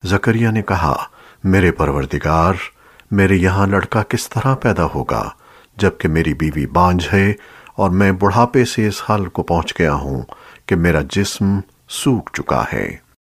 जकरिया ने कहा, मेरे परवरदिगार, मेरे यहाँ लड़का किस तरह पैदा होगा जबकि मेरी बीवी बांझ है और मैं बुढ़ापे से इस हाल को पहुंच गया हूं कि मेरा जिस्म सूख चुका है।